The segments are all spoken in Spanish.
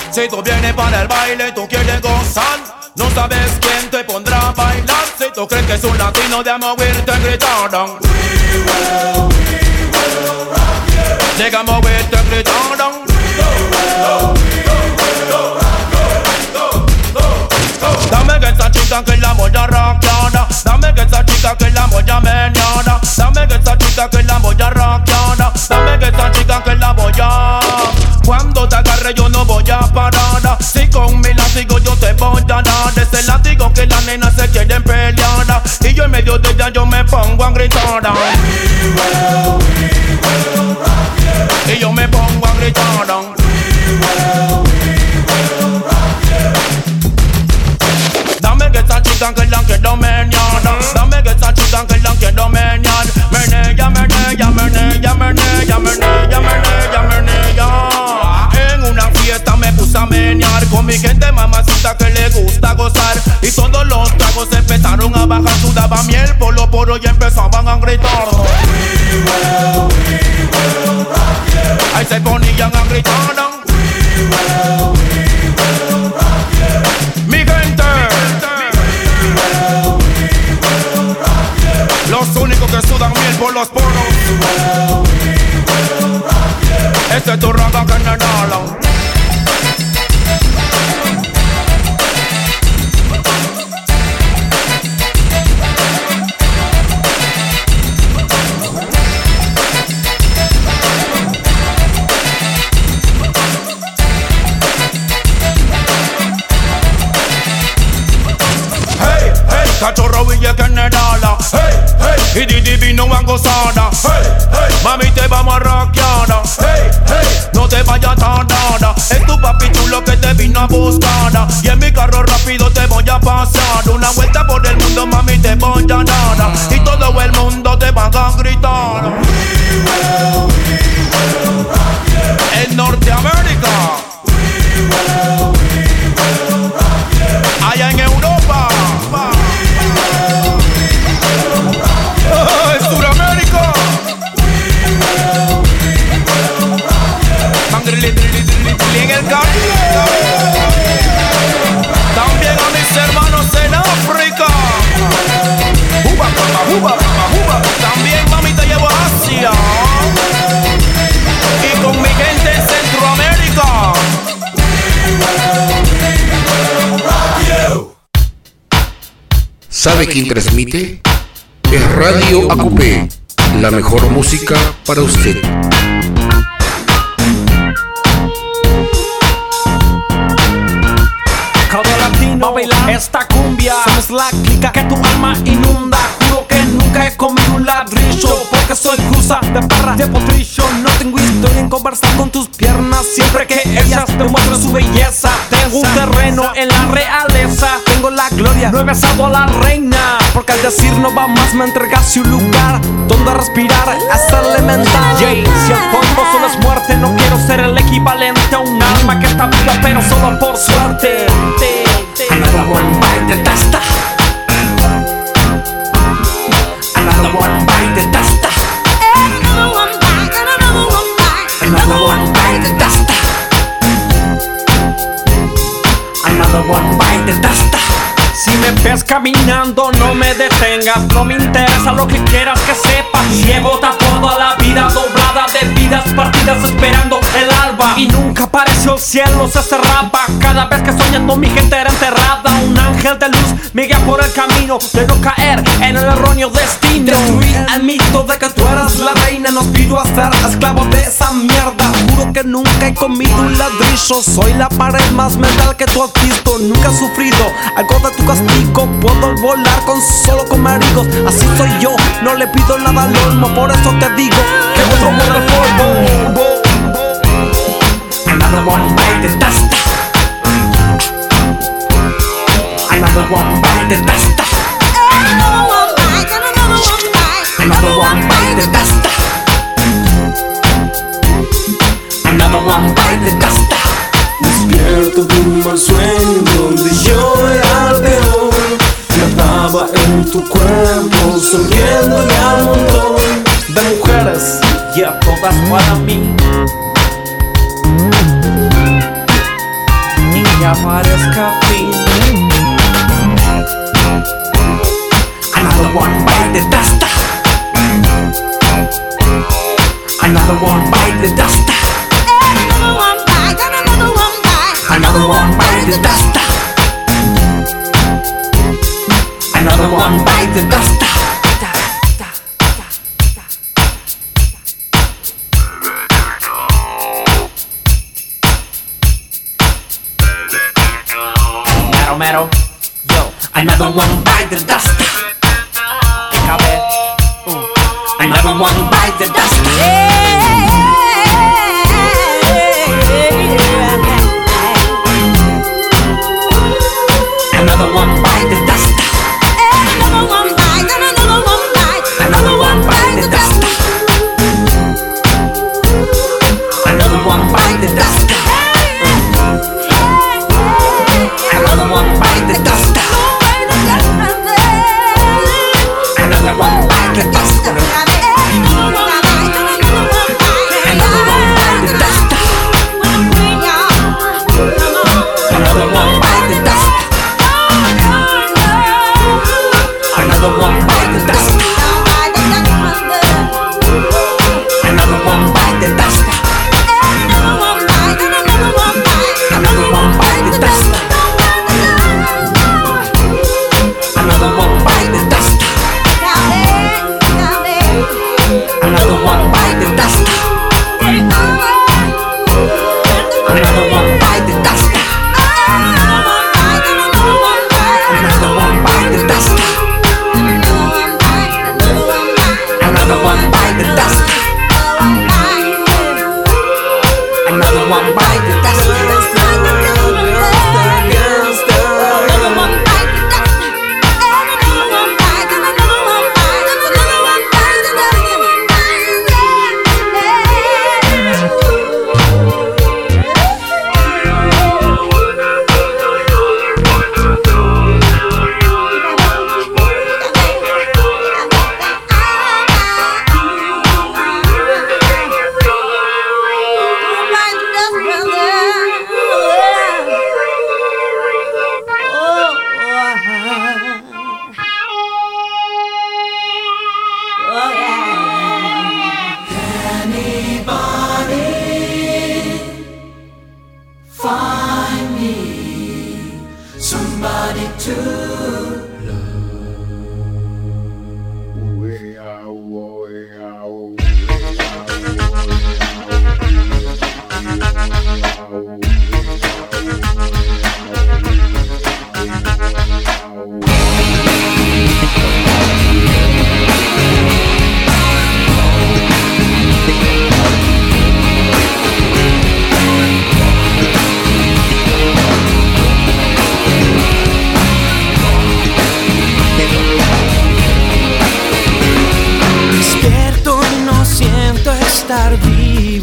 Si tú vienes para el baile, tú quieres gozar, no sabes quién te pondrá a bailar. Si tú crees que es un latino, déjame oírte gritar. We will rock you. Déjame oírte gritar. Dame que esa chica que la voy a rockear. Dame que esa chica que la voy a menear. Dame que esa chica que la voy a rockear. Dame que esa chica que la voy a. Cuando te agarre yo no voy a parar. Si con mi látigo yo te voy a dar. Ese látigo que las nenas se quieren pelear. Y yo en medio de ella yo me pongo a gritar. We will rock you. Y yo me pongo a gritar. We will rock you. Dame que esa chica que la quiero menear. Dame que esa chica que la quiero menear. Menea, menea, menea, menea, menea, menea, menea. En una fiesta me puse a menear con mi gente mamacita que le gusta gozar. Y todos los tragos empezaron a bajar. Sudaba miel por los poros y empezaban a gritar. We will rock you. Ahí se ponían a gritar. We will rock you. Mi gente. Los únicos que sudan miel por los poros. Este es tu raga general. Cachorro Villa Generala, hey, hey, y Didi vino a gozada, hey, hey, mami te vamos a rockear, hey, hey, no te vayas tardada, es tu papi chulo que te vino a buscar, y en mi carro rápido te voy a pasar, una vuelta por el mundo mami te voy a dar, y todo el mundo te va a gritar. We will rock you. En Norteamérica, we will rock you. Allá en Europa, en Sudamérica, en el Caribe, también a mis hermanos en África, también mami te llevo a Asia, y con mi gente en Centroamérica. ¿Sabe quién transmite? Es Radio AQP, la mejor música para usted. Cada latino a bailar esta cumbia. Somos la clica que tu alma inunda. Juro que nunca he comido un ladrillo, porque soy cruza de perra de potrillo. No tengo historia en conversar con tus piernas siempre que ellas te muestran su belleza. Tengo un terreno en la realeza, tengo la gloria, no he besado a la reina, porque al decir no va más me entregaste un lugar donde respirar hasta elemental. Si el fondo solo es muerte, no quiero ser el equivalente a un alma que está viva pero solo por suerte. Another one bite the dust. Another one bite the dust. Another one bite, another one bite. Another one bite the dust. Another one bite the dust. Si me ves caminando no me detengas, no me interesa lo que quieras que sepas. Llevo toda la vida doblada de vidas partidas esperando el alba, y nunca apareció el cielo, se cerraba. Cada vez que soñando mi gente era enterrada. Un ángel de luz me guía por el camino de no caer en el erróneo destino. Destruí el mito de que tú eras la reina, no aspiro a ser esclavo de esa mierda. Juro que nunca he comido un ladrillo, soy la pared más mental que tú has visto. Nunca he sufrido algo de tu castigo, puedo volar solo con marigos. Así soy yo, no le pido nada al olmo, por eso te digo que vuestro mundo es polvo. Another one bite the dust. Another one bite the dust. Another one bite, another one bite. Another one bite the dust. Another one bite the dust. Despierto de un mal sueño donde yo era el peor. Nadaba en tu cuerpo, sonriéndole al montón de mujeres y a todas para mí. ya parezca fin. Another one bite the dust. Another one bite the dust. Another one bite, another one bite. Another one bite the dust. Another one bite the dust. Mero, yo. Another one bite the dust. Another one bite the dust. Another one bite the dust. Another one bite, another one bite. Another one bite the dust. Another one bite the dust. Another one bite the dust. Another one bite the dust. Another one bite the dust. Another one bite the dust. Another one bite the dust. Another one bite the dust. Another one bite the dust. Another one bite the dust. Another one bite the dust. Another one bite the dust. Another one bite the dust. Another one bite the dust. Another one bite the dust. Estar vivo,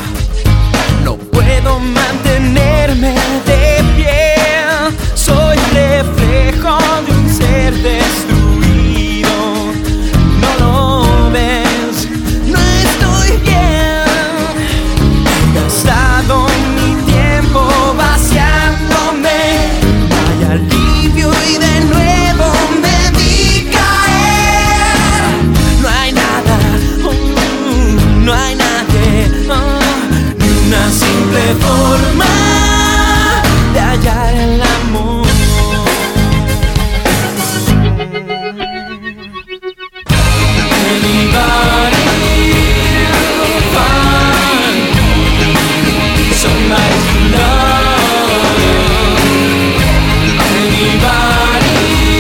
no puedo mantenerme de pie. Soy reflejo de un ser destruido. No lo ves, no estoy bien. He gastado mi tiempo vaciándome. No hay alivio y de nuevo me vi caer. No hay nada. No hay nadie, ni una simple forma de hallar el amor. Anybody find somebody to love? Anybody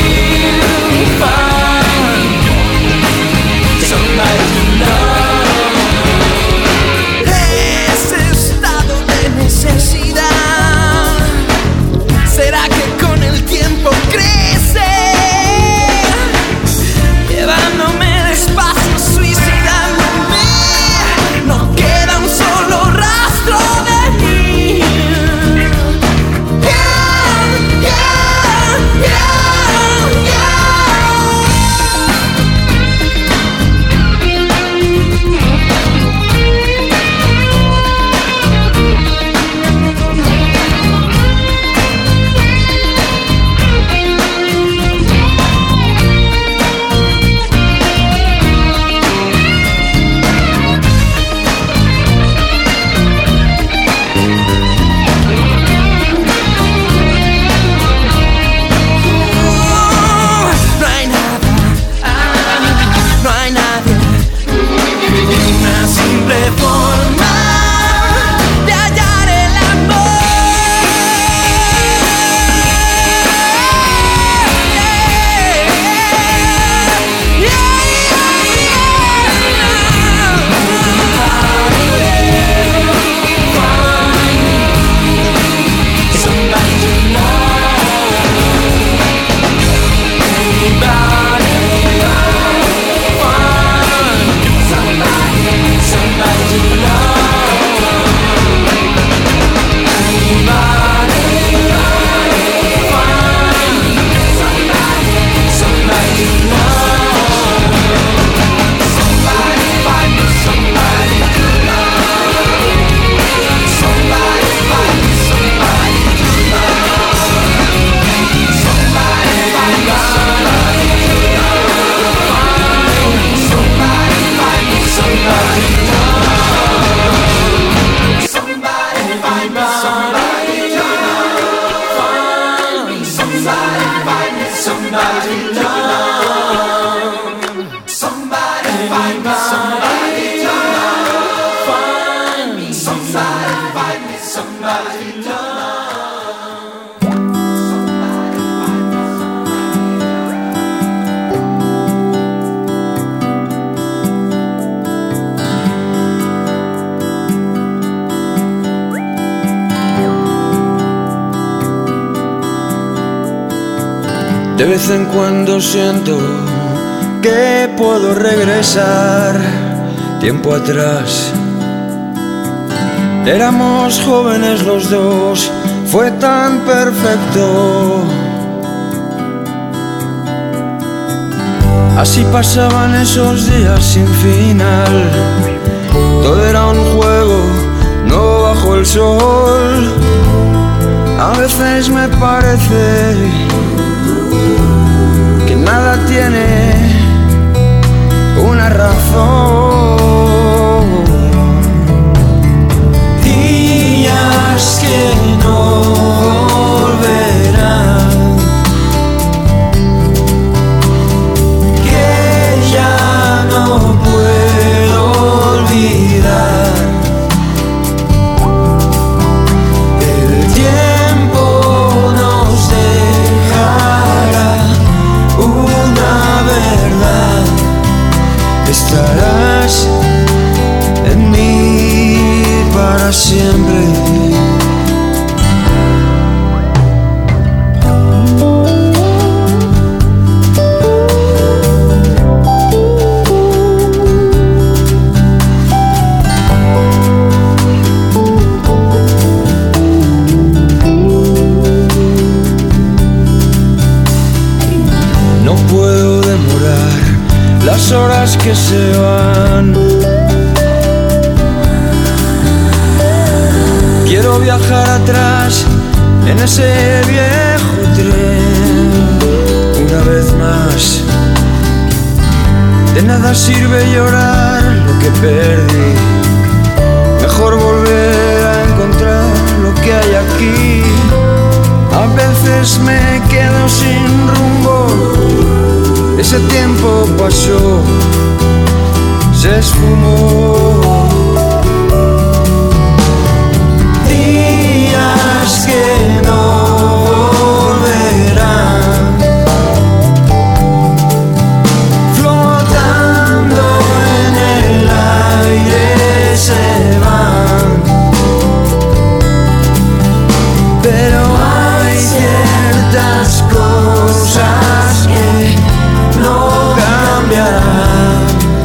find somebody to love? Ese estado de necesidad De vez en cuando siento que puedo regresar tiempo atrás. Éramos jóvenes los dos, fue tan perfecto. Así pasaban esos días sin final. Todo era un juego, no bajo el sol. A veces me parece que nada tiene una razón. Días que no volverán, que ya no puedo olvidar. El tiempo nos dejará una verdad. Estarás en mí para siempre. No puedo demorar las horas que se van. Quiero viajar atrás en ese viejo tren una vez más. De nada sirve llorar lo que perdí. Mejor volver a encontrar lo que hay aquí. A veces me quedo sin rumbo. Ese tiempo pasó, se esfumó. Días que no volverán, flotando en el aire se van. Pero hay ciertas cosas que no cambiarán.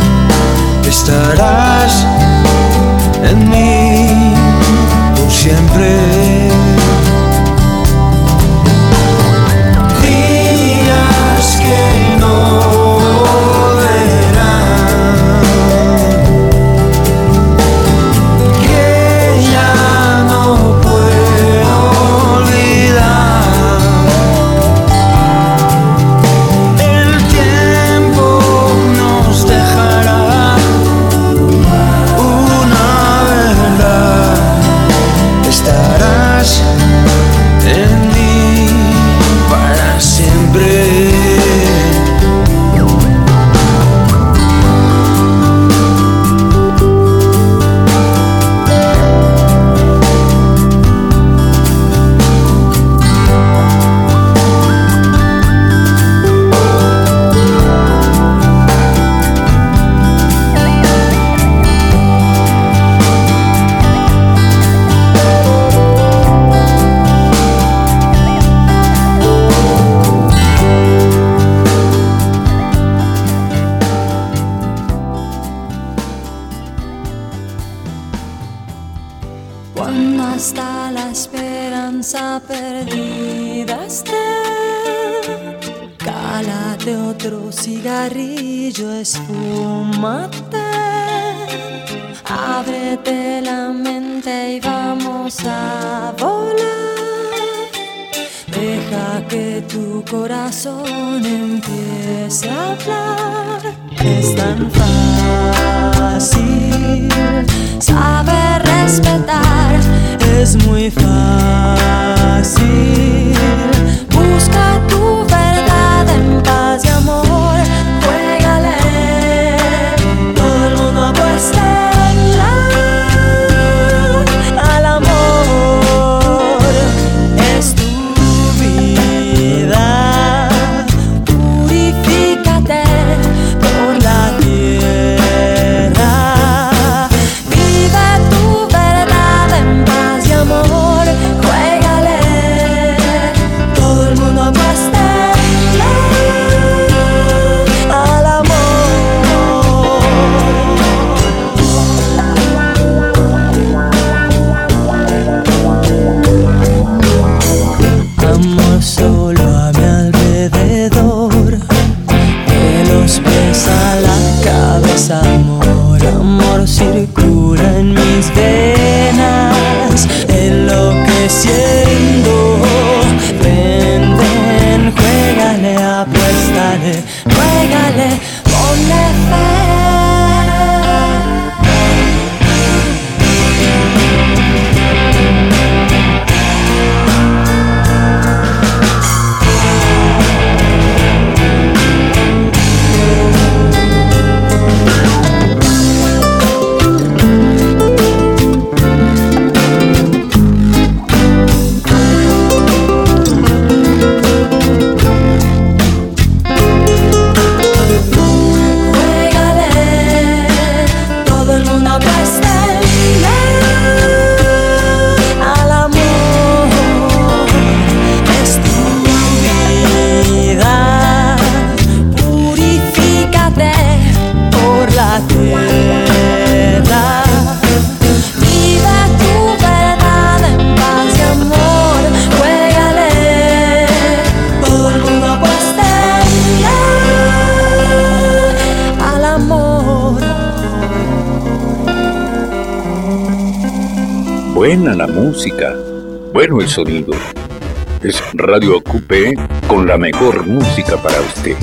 Estarás en mí por siempre. Días que no volverán, que ya no puedo olvidar. El tiempo nos dejará una verdad. Estarás en mí para siempre. Cuando hasta la esperanza perdida esté, cálate otro cigarrillo, esfúmate, ábrete la mente y vamos a volar. Deja que tu corazón empiece a hablar. Es tan fácil saber respetar, es muy fácil. Busca tu verdad en paz y amor. Juégale, todo el mundo apuesta al amor. Es tu vida, purifícate por la tierra. Vive Buena la música, bueno el sonido. Es Radio Acupé con la mejor música para usted.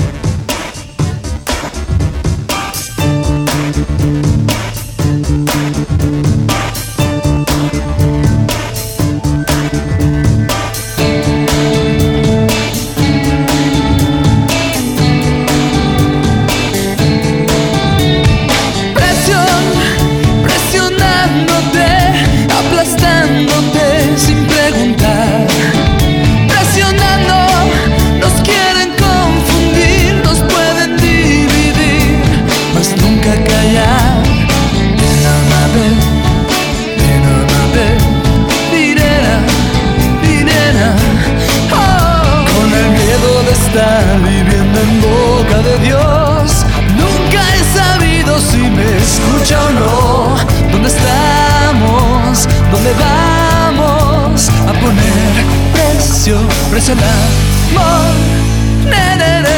Estar viviendo en boca de Dios. Nunca he sabido si me escucha o no. ¿Dónde estamos? ¿Dónde vamos? A poner precio, precio al amor. Ne, ne, ne.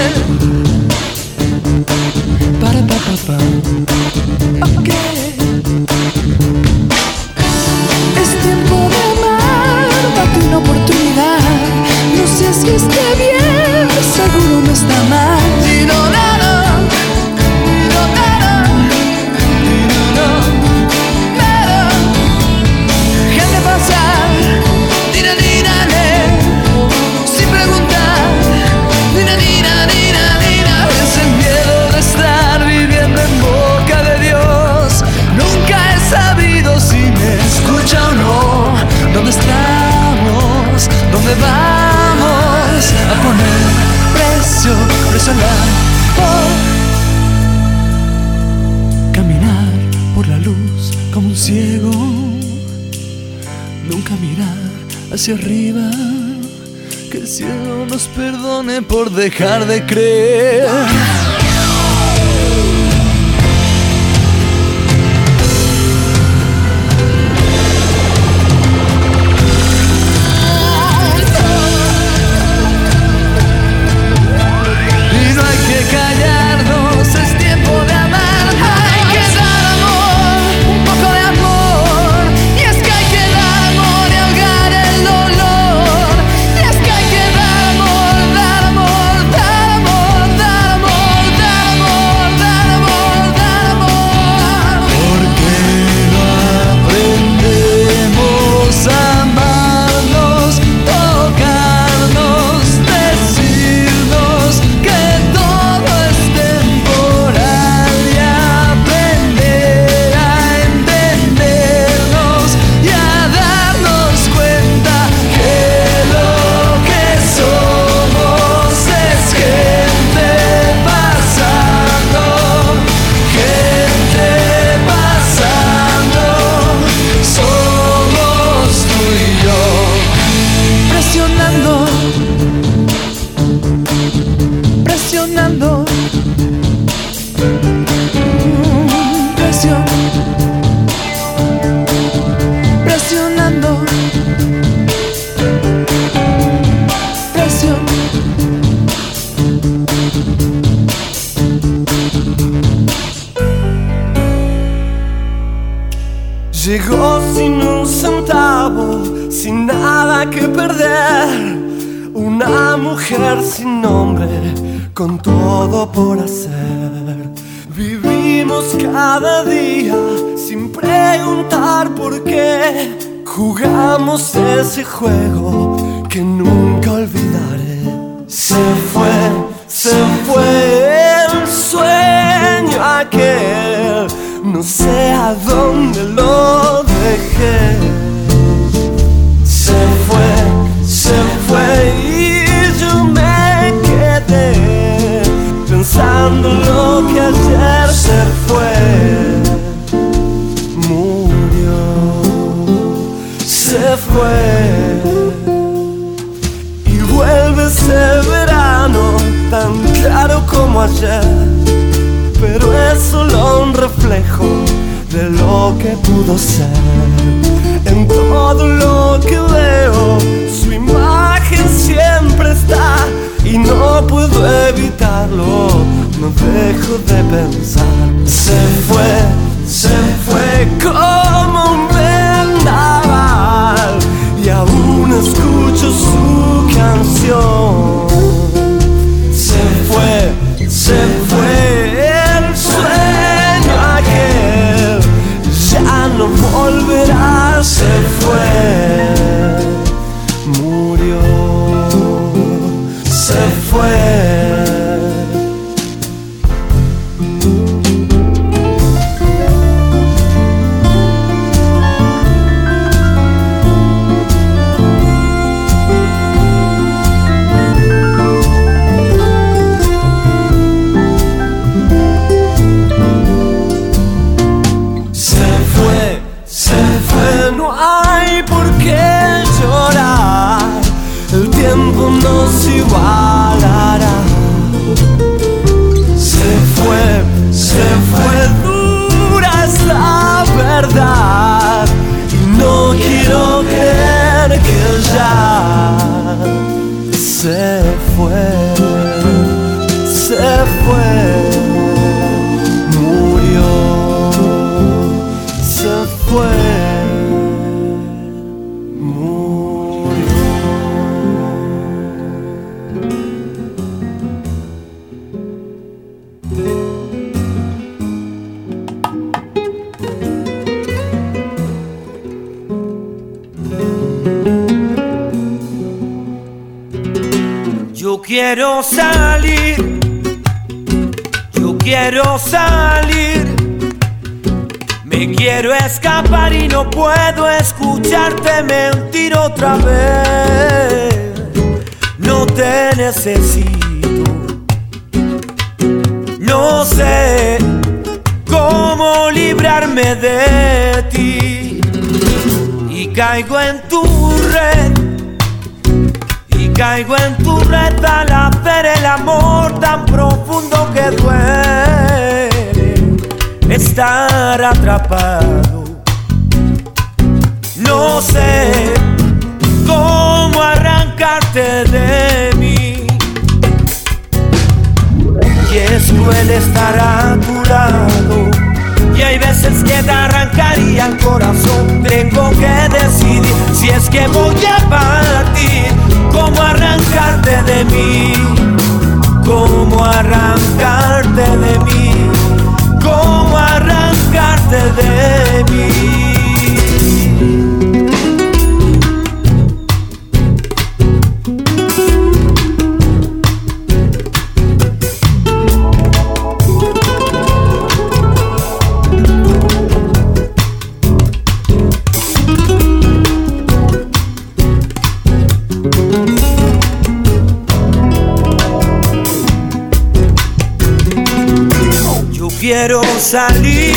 Para pa pa pa. Okay. Es tiempo de amar, date una oportunidad. No sé si esté bien, seguro no está mal. Y no, no, no. Y no, no, no. Y no, no. No. Gente pasa. Dina, dina, ne. Sin preguntar. Dina, dina, dina, dina. Es el miedo de estar viviendo en boca de Dios. Nunca he sabido si me escucha o no. ¿Dónde estamos? ¿Dónde vamos? A poner precio, precio al amor. Caminar por la luz como un ciego. Nunca mirar hacia arriba. Que el cielo nos perdone por dejar de creer. Callarnos, es tiempo de amar. Hay que dar amor, un poco de amor. Y es que hay que dar amor y ahogar el dolor. Y es que hay que dar amor, dar amor, dar amor, dar amor, dar amor, dar amor, dar amor. Porque no aprendemos a amarnos, tocarnos, decirnos que todo es temporal y aprender a entendernos y a darnos cuenta que lo que somos es gente pasando, somos tú y yo, presionando, presionando. Presión, presionando, presión. Llegó sin un centavo, sin nada que perder. Una mujer sin nombre, con todo por hacer. Vivimos cada día sin preguntar por qué. Jugamos ese juego que nunca olvidaré. Se fue el sueño aquel. No sé a dónde lo dejé. Se fue y yo me quedé pensando en lo que ayer se fue. Murió, se fue. Y vuelve ese verano tan claro como ayer. Pero es solo un reflejo de lo que pudo ser. En todo lo que veo, su imagen siempre está. Y no puedo evitarlo, no dejo de pensar. Se fue como un vendaval. no hay por qué llorar, el tiempo nos igualará. Se fue dura es la verdad, y no quiero creer que ya se fue, murió, se fue. Yo quiero salir, me quiero escapar y no puedo escucharte mentir otra vez. No te necesito, no sé cómo librarme de ti, y caigo en tu red. Caigo en tu red al hacer el amor tan profundo que duele estar atrapado. No sé cómo arrancarte de mí, y es cruel estar a tu lado, y hay veces que te arrancaría el corazón. Tengo que decidir si es que voy a partir. ¿Cómo arrancarte de mí? ¿Cómo arrancarte de mí? ¿Cómo arrancarte de mí? Quiero salir,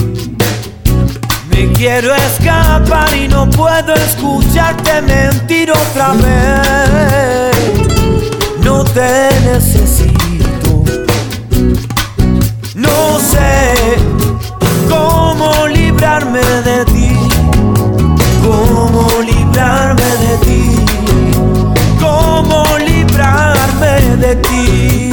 me quiero escapar y no puedo escucharte mentir otra vez. No te necesito, no sé cómo librarme de ti, cómo librarme de ti, cómo librarme de ti.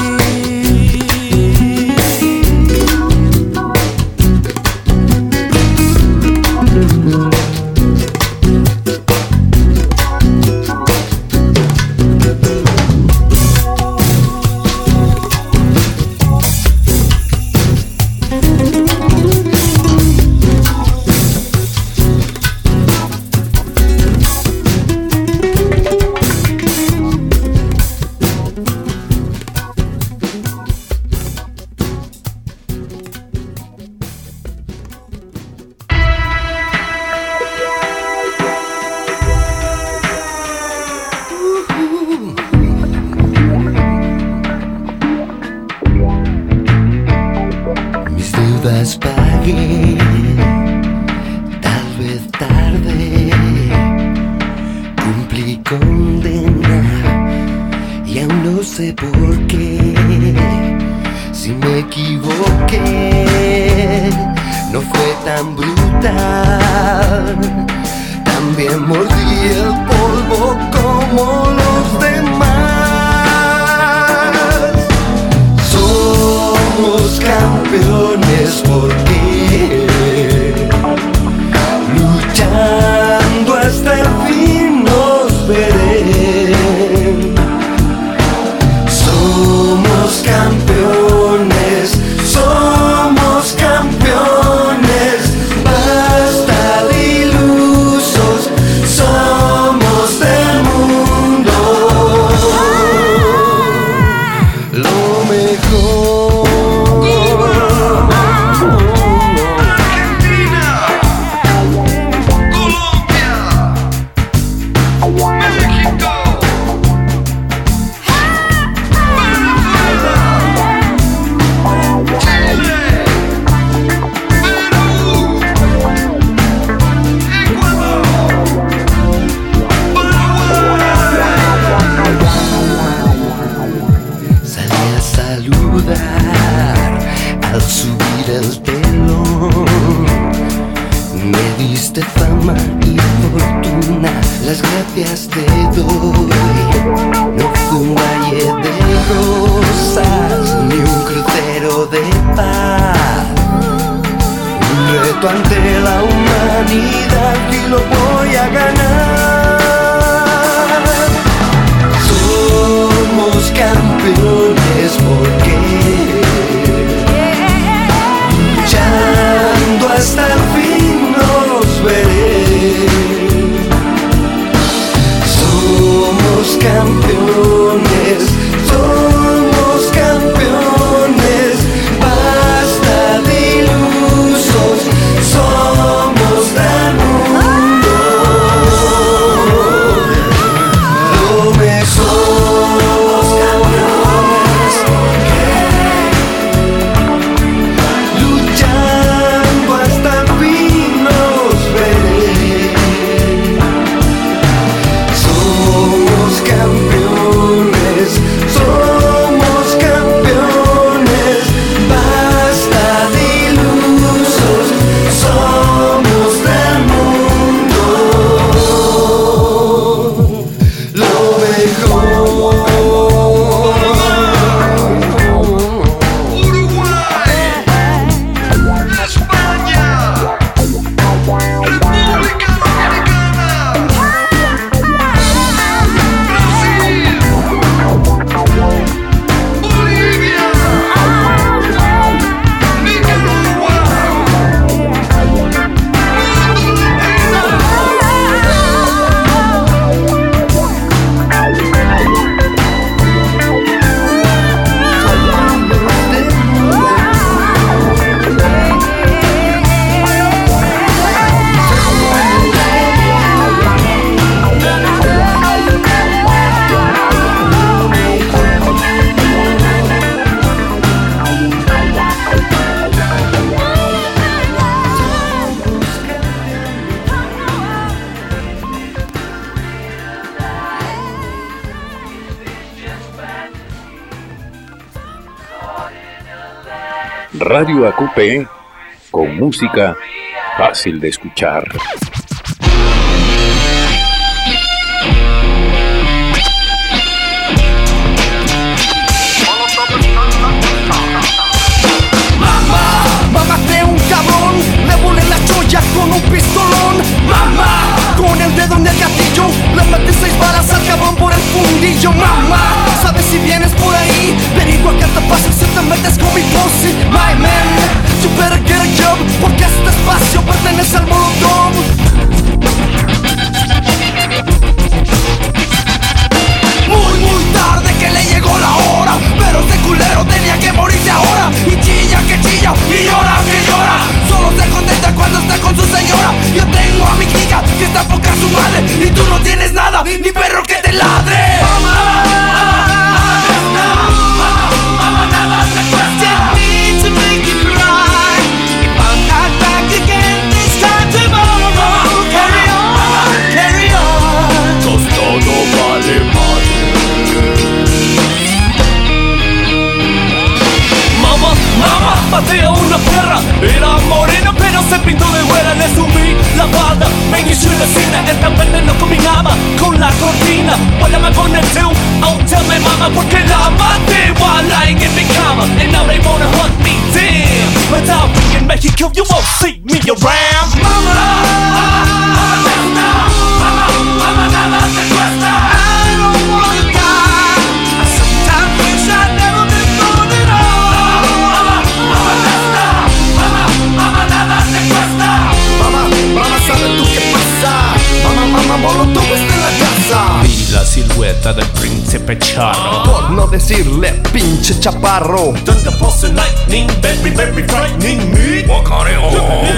Pagué, tal vez tarde, cumplí condena y aún no sé por qué. Si me equivoqué, no fue tan brutal. También mordí el polvo como los demás. Somos campeones porque luchando hasta el fin nos veré. Somos campeones, somos campeones. Basta de ilusos, somos del mundo. Lo mejor gracias te doy. No fue un valle de rosas ni un crucero de paz. Un reto ante la humanidad y lo voy a ganar. Somos campeones porque luchando hasta el fin nos veré. Somos campeones, somos campeones. Basta de ilusos, somos del mundo. Lo mejor, luchando hasta el fin nos veré. Somos campeones, somos campeones. Basta de ilusos, somos del mundo. Lo mejor. Radio AQP, con música fácil de escuchar. Mamaste un cabrón, le volé la cholla con un pistolón. Mamá, con el dedo en el gatillo, le metí 6 balas al cabrón por el fundillo. Mamá, sabes si vienes por ahí, averigua qué te pasa si te metes con mi pussy. My man, you better get a job, porque este espacio pertenece al Molotov. Muy tarde que le llegó la hora, pero este culero tenía que morirse ahora. Y chilla que chilla, y llora que llora, solo se contenta cuando está con su señora. Yo tengo a mi hija que está poca su madre, y tú no tienes nada, ni perro que te ladre. Maté a una perra, era morena pero se pintó de güera. Le subí la falda, me inició la cena. El tan verde no combinaba con la cortina. What am I gonna do? Oh, tell me mama, porque la maté while lying in mi cama. And now they wanna hunt me down, but I'll be in Mexico, you won't see me around. Mama, nada te cuesta. I don't wanna die. I sometimes wish I'd never been born at all. Mamá, nada te cuesta. Mamá, ¿sabes tú qué pasa? Mamá, Molotov está en la casa. Vi la silueta del príncipe charro, por no decirle pinche chaparro. Thunderbolts and lightning, very, very frightening me. Guacareo,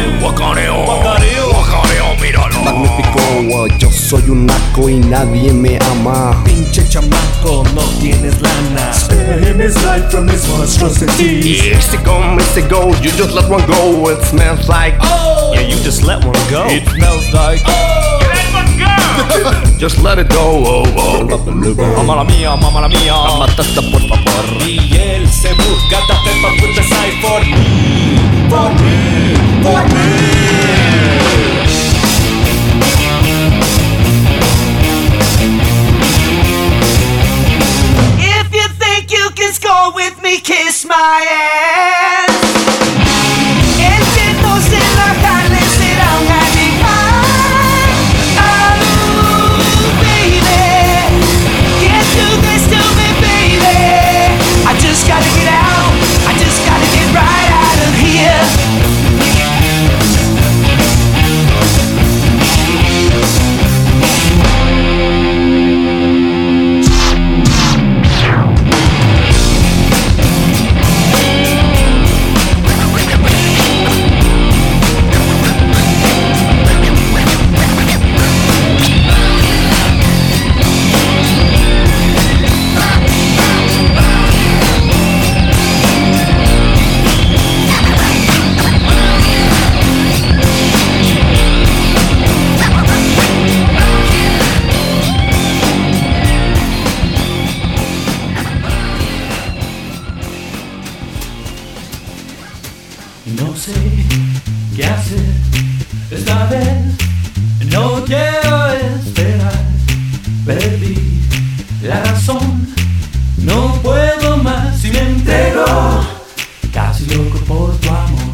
míralo. Magnífico, yo soy un naco y nadie me ama. Pinche chamaco, no tienes lana. Spare him his life from his monstrosities. Easy go, you just let one go. It smells like, oh, yeah, you just let one go. It smells like, oh, you let one go. Just let it go, oh, oh. Mamma la mía, Matata, por favor. Y él se busca tape pa' put the side for me, for me, for me. Enchitos en la carne será un animal. Oh, baby, can't do this to me, baby. I just gotta get out, I just gotta get right out of here. No sé qué hacer esta vez, no quiero esperar. Perdí la razón, no puedo más y me entrego, casi loco por tu amor.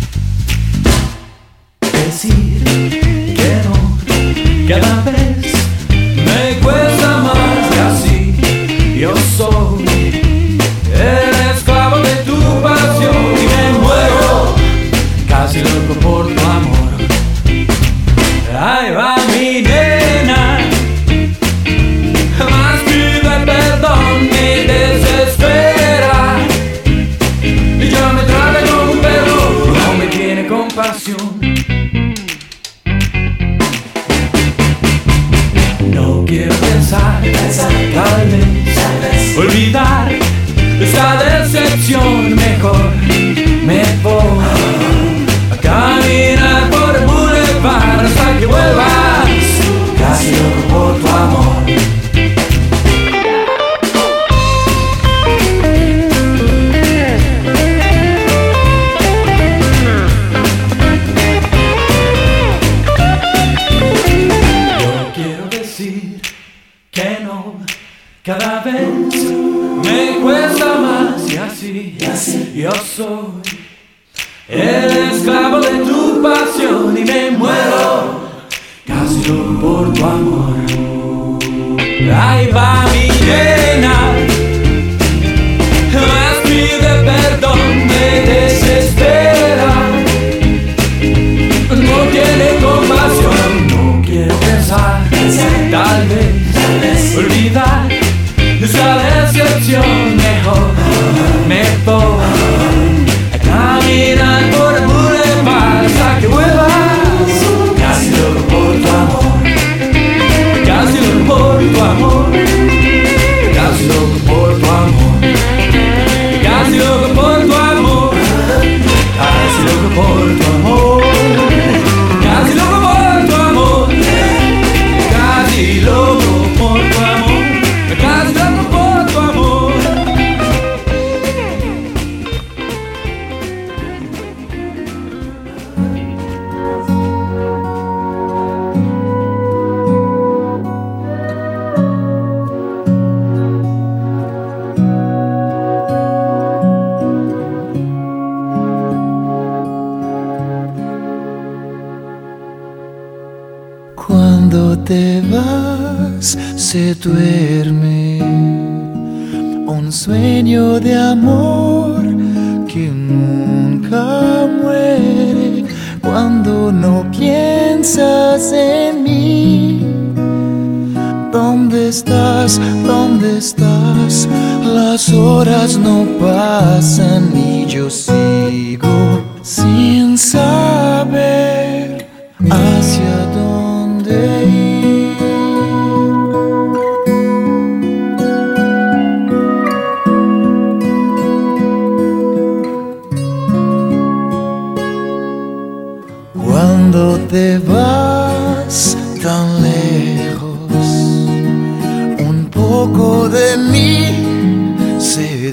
Decir que no, cada vez me cuesta más y así yo soy el esclavo de tu pasión y me muero, casi loco por tu amor. Ahí va mi nena, más pide perdón, me desespera y yo me trata como un perro, no me tiene compasión. No quiero pensar, tal vez olvidar esta decepción, mejor me voy a caminar por el boulevard hasta que vuelvas, casi loco por tu amor. Yo quiero decir que no, cada vez me cuesta más y así yo soy el esclavo de tu pasión y me muero, casi loco por tu amor. Ahí va mi nena, más pide perdón, me desespera, no tiene compasión, no quiero pensar, tal vez olvidar esta decepción, mejor me voy a caminar por el boulevard hasta que vuelvas, casi loco por tu amor, casi loco por tu amor, casi loco por tu amor, casi loco por tu amor, casi loco por tu amor, casi loco por tu amor, casi loco por tu amor, casi loco por tu amor. Cuando te vas, se duerme un sueño de amor que nunca muere. Cuando no piensas en mí, ¿dónde estás? ¿Dónde estás? Las horas no pasan y yo sigo sin saber hacia dónde ir. Cuando te vas tan lejos, un poco de mí se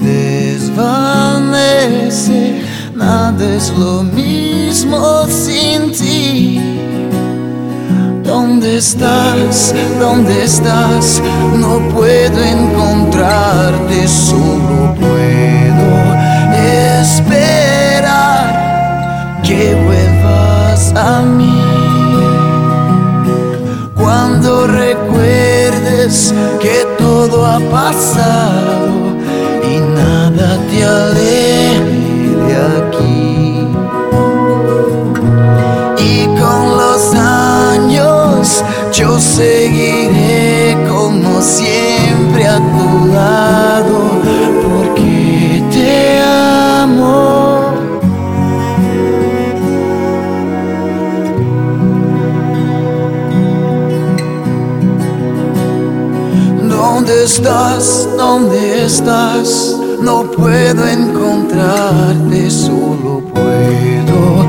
desvanece. Nada es lo mismo sin ti. ¿Dónde estás? ¿Dónde estás? No puedo encontrarte, solo puedo esperar que vuelvas a mí. Cuando recuerdes que todo ha pasado y nada te aleje de aquí. Y con los años yo seguiré como siempre a tu lado, porque te amo. ¿Dónde estás? ¿Dónde estás? No puedo encontrarte, solo puedo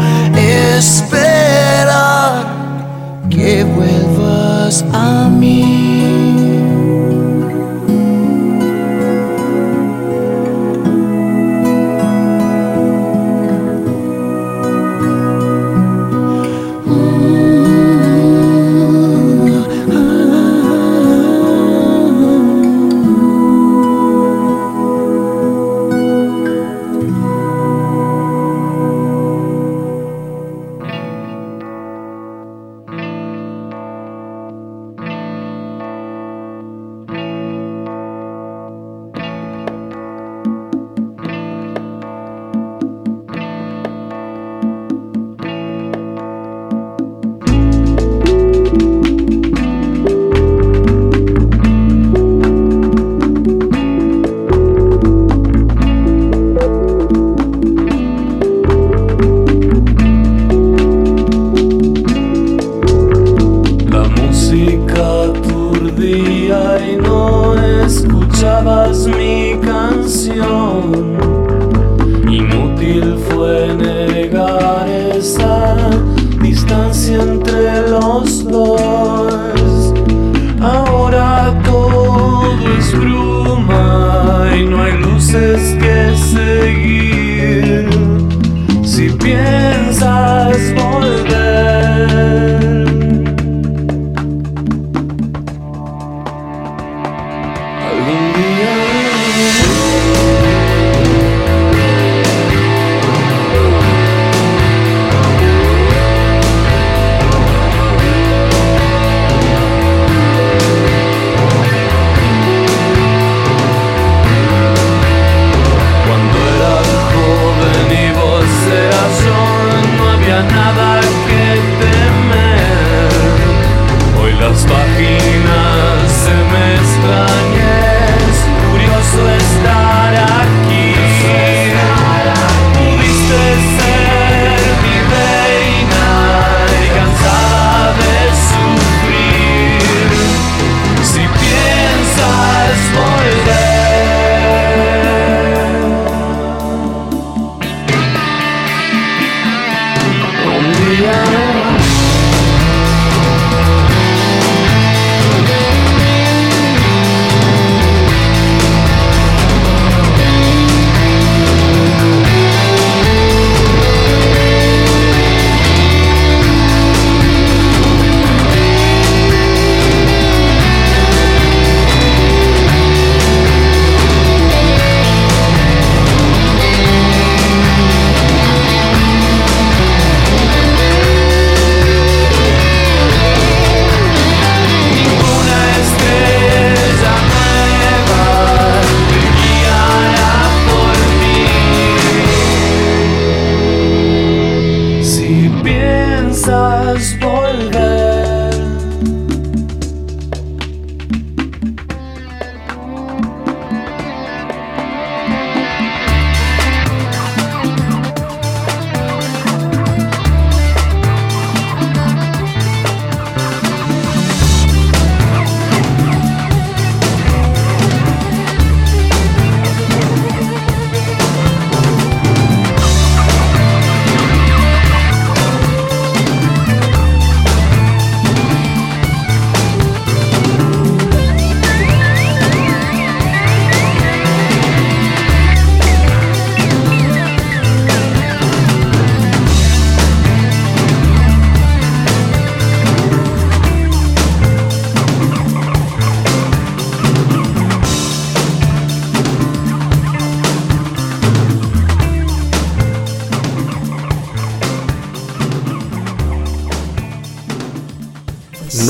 esperar que vuelvas a mí.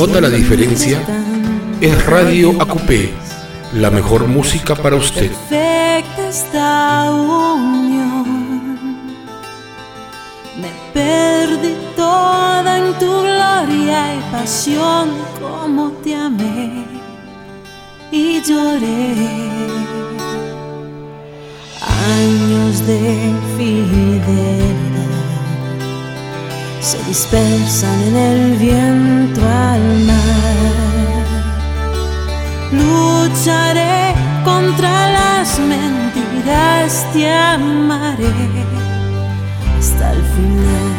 nota la diferencia, es Radio AQP, la mejor música para usted. Perfecta esta unión, me perdí toda en tu gloria y pasión, como te amé y lloré. Años de fidelidad se dispersan en el viento al mar. Lucharé contra las mentiras, te amaré hasta el final.